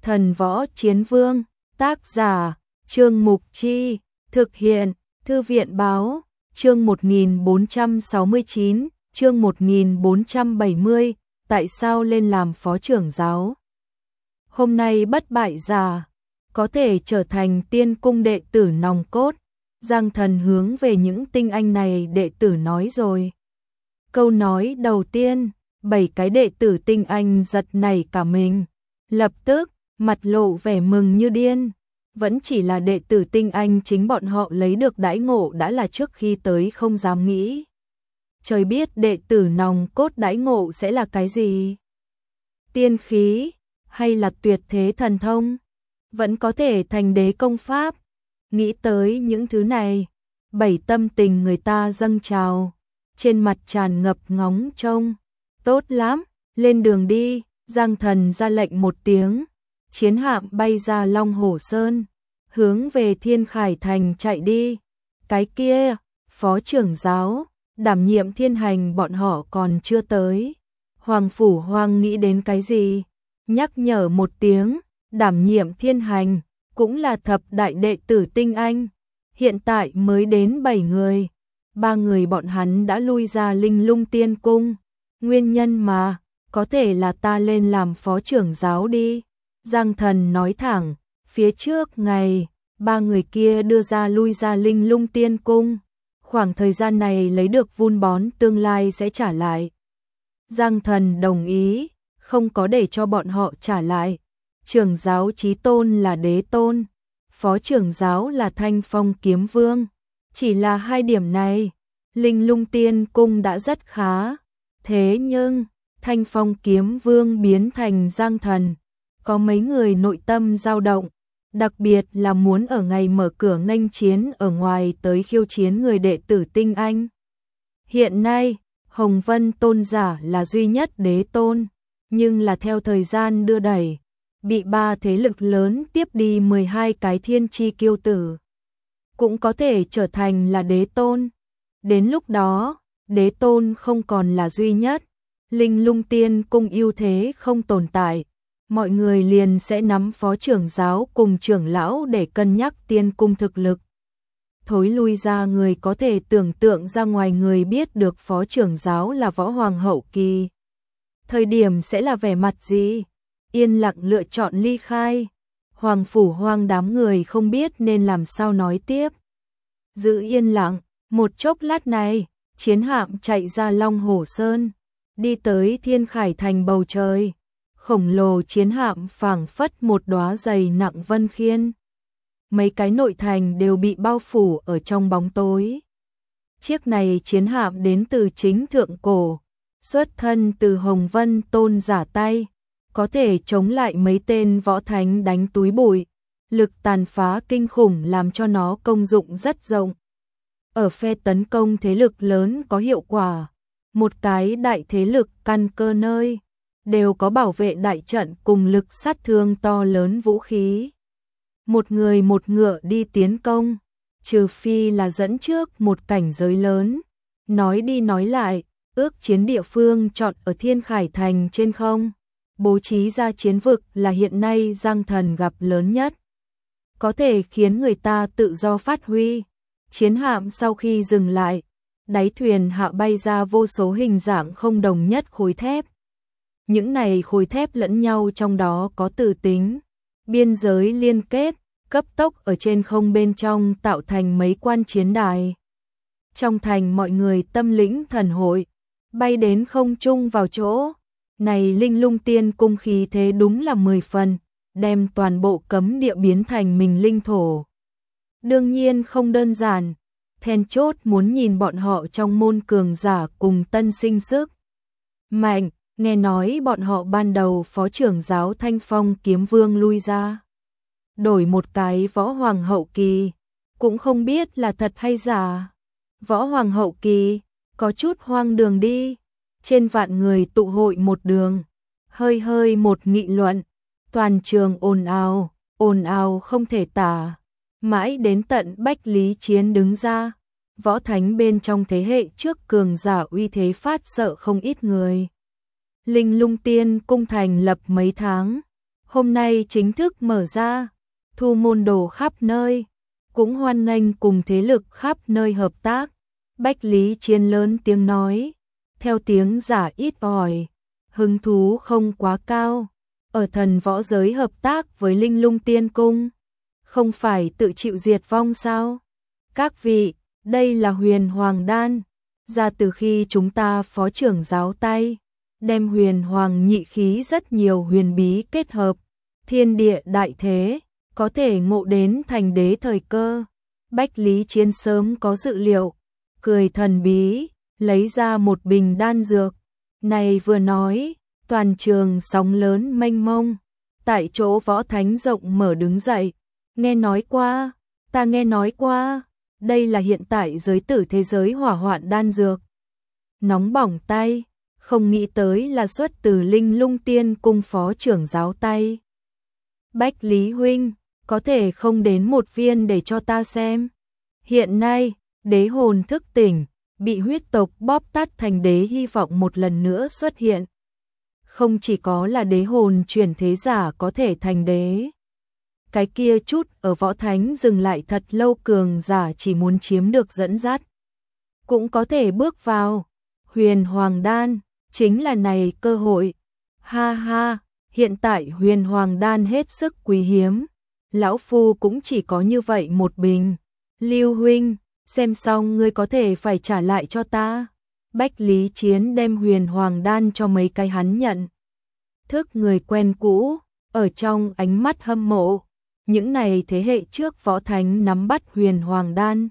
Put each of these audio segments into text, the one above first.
Thần Võ Chiến Vương, tác giả, Trương Mục Chi, thực hiện, Thư viện Báo, chương 1469, chương 1470, tại sao lên làm phó trưởng giáo? Hôm nay bất bại già, có thể trở thành tiên cung đệ tử nòng cốt, Giang Thần hướng về những tinh anh này đệ tử nói rồi. Câu nói đầu tiên, 7 cái đệ tử tinh anh giật nảy cả mình, lập tức, mặt lộ vẻ mừng như điên. Vẫn chỉ là đệ tử tinh anh, chính bọn họ lấy được đãi ngộ đã là trước khi tới không dám nghĩ. Trời biết đệ tử nòng cốt đãi ngộ sẽ là cái gì? Tiên khí, hay là tuyệt thế thần thông? Vẫn có thể thành đế công pháp. Nghĩ tới những thứ này, 7 tâm tình người ta dâng trào, trên mặt tràn ngập ngóng trông. Tốt lắm, lên đường đi, Giang Thần ra lệnh một tiếng, chiến hạm bay ra Long Hổ Sơn, hướng về Thiên Khải Thành chạy đi. Cái kia, phó trưởng giáo, đảm nhiệm thiên hành bọn họ còn chưa tới. Hoàng Phủ Hoang nghĩ đến cái gì? Nhắc nhở một tiếng, đảm nhiệm thiên hành, cũng là thập đại đệ tử tinh anh. Hiện tại mới đến 7 người. 3 người bọn hắn đã lui ra Linh Lung Tiên Cung. Nguyên nhân mà, có thể là ta lên làm phó trưởng giáo đi. Giang Thần nói thẳng, phía trước ngày, 3 người kia đưa ra lui ra Linh Lung Tiên Cung. Khoảng thời gian này lấy được vun bón, tương lai sẽ trả lại. Giang Thần đồng ý, không có để cho bọn họ trả lại. Trưởng giáo Chí Tôn là đế tôn, phó trưởng giáo là Thanh Phong Kiếm Vương. Chỉ là 2 điểm này, Linh Lung Tiên Cung đã rất khá. Thế nhưng, Thanh Phong Kiếm Vương biến thành Giang Thần, có mấy người nội tâm dao động, đặc biệt là muốn ở ngày mở cửa nghênh chiến ở ngoài tới khiêu chiến người đệ tử tinh anh. Hiện nay, Hồng Vân tôn giả là duy nhất đế tôn, nhưng là theo thời gian đưa đẩy, bị 3 thế lực lớn tiếp đi 12 cái thiên chi kiêu tử. Cũng có thể trở thành là đế tôn. Đến lúc đó, đế tôn không còn là duy nhất, Linh Lung Tiên Cung ưu thế không tồn tại, mọi người liền sẽ nắm phó trưởng giáo cùng trưởng lão để cân nhắc tiên cung thực lực. Thối lui ra người có thể tưởng tượng ra ngoài người biết được phó trưởng giáo là võ hoàng hậu kỳ. Thời điểm sẽ là vẻ mặt gì? Yên lặng lựa chọn ly khai. Hoàng Phủ Hoang đám người không biết nên làm sao nói tiếp. Giữ yên lặng, một chốc lát này, chiến hạm chạy ra Long Hổ Sơn, đi tới Thiên Khải Thành bầu trời. Khổng lồ chiến hạm phảng phất một đóa dày nặng vân khiên. Mấy cái nội thành đều bị bao phủ ở trong bóng tối. Chiếc này chiến hạm đến từ chính thượng cổ, xuất thân từ Hồng Vân tôn giả tay, có thể chống lại mấy tên võ thánh đánh túi bụi, lực tàn phá kinh khủng làm cho nó công dụng rất rộng. Ở phe tấn công thế lực lớn có hiệu quả, một cái đại thế lực căn cơ nơi, đều có bảo vệ đại trận cùng lực sát thương to lớn vũ khí. Một người một ngựa đi tiến công, trừ phi là dẫn trước một cảnh giới lớn. Nói đi nói lại, ước chiến địa phương chọn ở Thiên Khải Thành trên không. Bố trí ra chiến vực là hiện nay Giang Thần gặp lớn nhất. Có thể khiến người ta tự do phát huy. Chiến hạm sau khi dừng lại, đáy thuyền hạ bay ra vô số hình dạng không đồng nhất khối thép. Những này khối thép lẫn nhau trong đó có tử tính, biên giới liên kết, cấp tốc ở trên không bên trong tạo thành mấy quan chiến đài. Trong thành mọi người tâm lĩnh thần hội, bay đến không trung vào chỗ. Này Linh Lung Tiên Cung khí thế đúng là 10 phần, đem toàn bộ cấm địa biến thành mình linh thổ. Đương nhiên không đơn giản, then chốt muốn nhìn bọn họ trong môn cường giả cùng tân sinh sức mạnh. Nghe nói bọn họ ban đầu phó trưởng giáo Thanh Phong Kiếm Vương lui ra, đổi một cái võ hoàng hậu kỳ, cũng không biết là thật hay giả. Võ hoàng hậu kỳ, có chút hoang đường đi. Trên vạn người tụ hội một đường, hơi một nghị luận, toàn trường ồn ào không thể tả. Mãi đến tận Bách Lý Chiến đứng ra, võ thánh bên trong thế hệ trước cường giả uy thế phát sợ không ít người. Linh Lung Tiên Cung thành lập mấy tháng, hôm nay chính thức mở ra, thu môn đồ khắp nơi, cũng hoan nghênh cùng thế lực khắp nơi hợp tác. Bách Lý Chiến lớn tiếng nói, theo tiếng giả ít ỏi, hứng thú không quá cao, ở thần võ giới hợp tác với Linh Lung Tiên Cung, không phải tự chịu diệt vong sao? Các vị, đây là Huyền Hoàng Đan, ra từ khi chúng ta phó trưởng giáo tay, đem huyền hoàng nhị khí rất nhiều huyền bí kết hợp, thiên địa đại thế, có thể ngộ đến thành đế thời cơ. Bách Lý Chiến sớm có dự liệu, cười thần bí, lấy ra một bình đan dược. Này vừa nói, toàn trường sóng lớn mênh mông, tại chỗ Võ Thánh rộng mở đứng dậy. Nghe nói qua, ta nghe nói qua, đây là hiện tại giới tử thế giới hỏa hoạn đan dược. Nóng bỏng tay, không nghĩ tới là xuất từ Linh Lung Tiên Cung phó trưởng giáo tay. Bách Lý huynh, có thể không đến một viên để cho ta xem. Hiện nay, đế hồn thức tỉnh, bị huyết tộc bóp tắt thành đế hy vọng một lần nữa xuất hiện. Không chỉ có là đế hồn chuyển thế giả có thể thành đế. Cái kia chút ở Võ Thánh dừng lại thật lâu cường giả chỉ muốn chiếm được dẫn dắt, cũng có thể bước vào. Huyền Hoàng Đan, chính là này cơ hội. Ha ha, hiện tại Huyền Hoàng Đan hết sức quý hiếm. Lão Phu cũng chỉ có như vậy một bình. Lưu huynh, xem xong ngươi có thể phải trả lại cho ta. Bách Lý Chiến đem Huyền Hoàng Đan cho mấy cái hắn nhận. Thức người quen cũ, ở trong ánh mắt hâm mộ. Những này thế hệ trước Võ Thánh nắm bắt Huyền Hoàng Đan,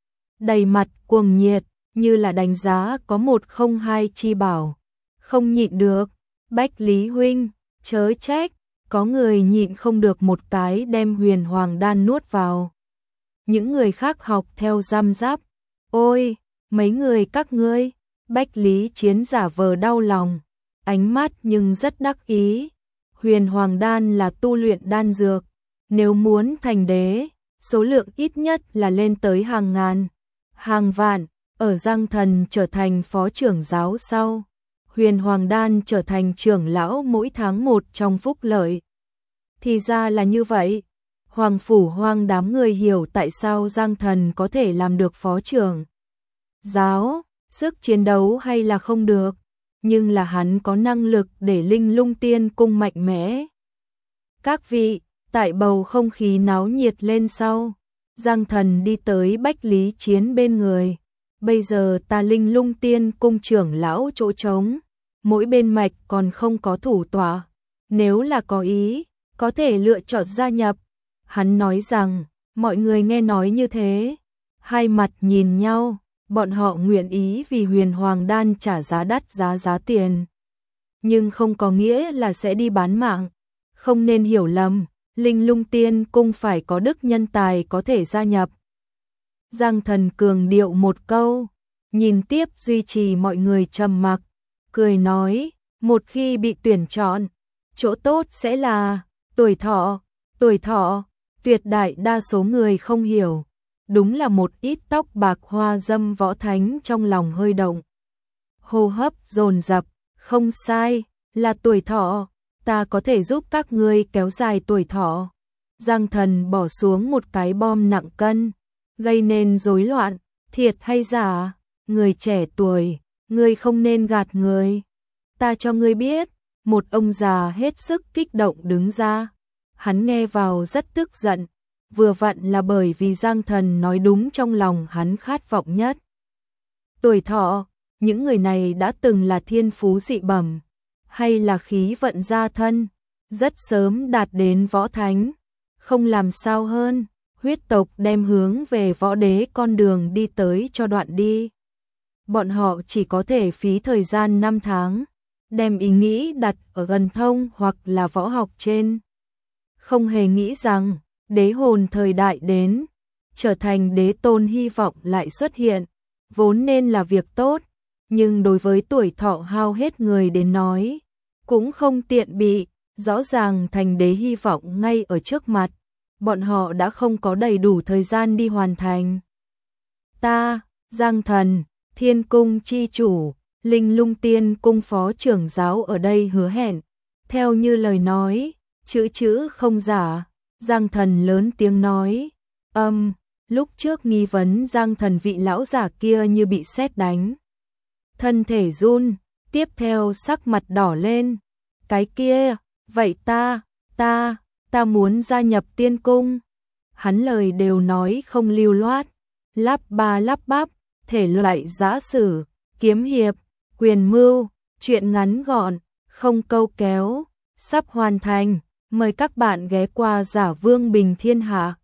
đầy mặt cuồng nhiệt, như là đánh giá có một không hai chi bảo. Không nhịn được, Bách Lý huynh, chớ trách, có người nhịn không được một cái đem Huyền Hoàng Đan nuốt vào. Những người khác học theo răm rắp, ôi, mấy người các ngươi. Bách Lý Chiến giả vờ đau lòng, ánh mắt nhưng rất đắc ý. Huyền Hoàng Đan là tu luyện đan dược, nếu muốn thành đế, số lượng ít nhất là lên tới hàng ngàn, hàng vạn. Ở Giang Thần trở thành phó trưởng giáo sau, Huyền Hoàng Đan trở thành trưởng lão mỗi tháng một trong phúc lợi. Thì ra là như vậy, Hoàng Phủ Hoang đám người hiểu tại sao Giang Thần có thể làm được phó trưởng giáo, sức chiến đấu hay là không được, nhưng là hắn có năng lực để Linh Lung Tiên Cung mạnh mẽ. Các vị, tại bầu không khí náo nhiệt lên sau, Giang Thần đi tới Bách Lý Chiến bên người. Bây giờ ta Linh Lung Tiên Cung trưởng lão chỗ trống, mỗi bên mạch còn không có thủ tọa, nếu là có ý, có thể lựa chọn gia nhập. Hắn nói rằng, mọi người nghe nói như thế, hai mặt nhìn nhau, bọn họ nguyện ý vì Huyền Hoàng Đan trả giá đắt giá tiền, nhưng không có nghĩa là sẽ đi bán mạng. Không nên hiểu lầm, Linh Lung Tiên Cung phải có đức nhân tài có thể gia nhập. Giang Thần cường điệu một câu, nhìn tiếp duy trì mọi người trầm mặc, cười nói, một khi bị tuyển chọn, chỗ tốt sẽ là tuổi thọ, tuyệt đại đa số người không hiểu, đúng là một ít tóc bạc hoa dâm Võ Thánh trong lòng hơi động. Hô hấp dồn dập, không sai, là tuổi thọ, ta có thể giúp các ngươi kéo dài tuổi thọ. Giang Thần bỏ xuống một cái bom nặng cân, gây nên rối loạn, thiệt hay giả, người trẻ tuổi, ngươi không nên gạt người. Ta cho ngươi biết, một ông già hết sức kích động đứng ra. Hắn nghe vào rất tức giận, vừa vặn là bởi vì Giang Thần nói đúng trong lòng hắn khát vọng nhất. Tuổi thọ, những người này đã từng là thiên phú dị bẩm, hay là khí vận gia thân, rất sớm đạt đến Võ Thánh, không làm sao hơn. Huyết tộc đem hướng về võ đế con đường đi tới cho đoạn đi. Bọn họ chỉ có thể phí thời gian 5 tháng, đem ý nghĩ đặt ở gần thông hoặc là võ học trên. Không hề nghĩ rằng, đế hồn thời đại đến, trở thành đế tôn hy vọng lại xuất hiện, vốn nên là việc tốt, nhưng đối với tuổi thọ hao hết người đến nói, cũng không tiện bị, rõ ràng thành đế hy vọng ngay ở trước mặt. Bọn họ đã không có đầy đủ thời gian đi hoàn thành. Ta, Giang Thần, Thiên Cung chi chủ, Linh Lung Tiên Cung phó trưởng giáo ở đây hứa hẹn, theo như lời nói, chữ không giả, Giang Thần lớn tiếng nói. Lúc trước nghi vấn Giang Thần vị lão giả kia như bị sét đánh. Thân thể run, tiếp theo sắc mặt đỏ lên. Cái kia, vậy ta muốn gia nhập tiên cung. Hắn lời đều nói không lưu loát, lắp ba lắp bắp, thể loại giã sử, kiếm hiệp, quyền mưu, chuyện ngắn gọn, không câu kéo, sắp hoàn thành. Mời các bạn ghé qua Giả Vương Bình Thiên Hạ.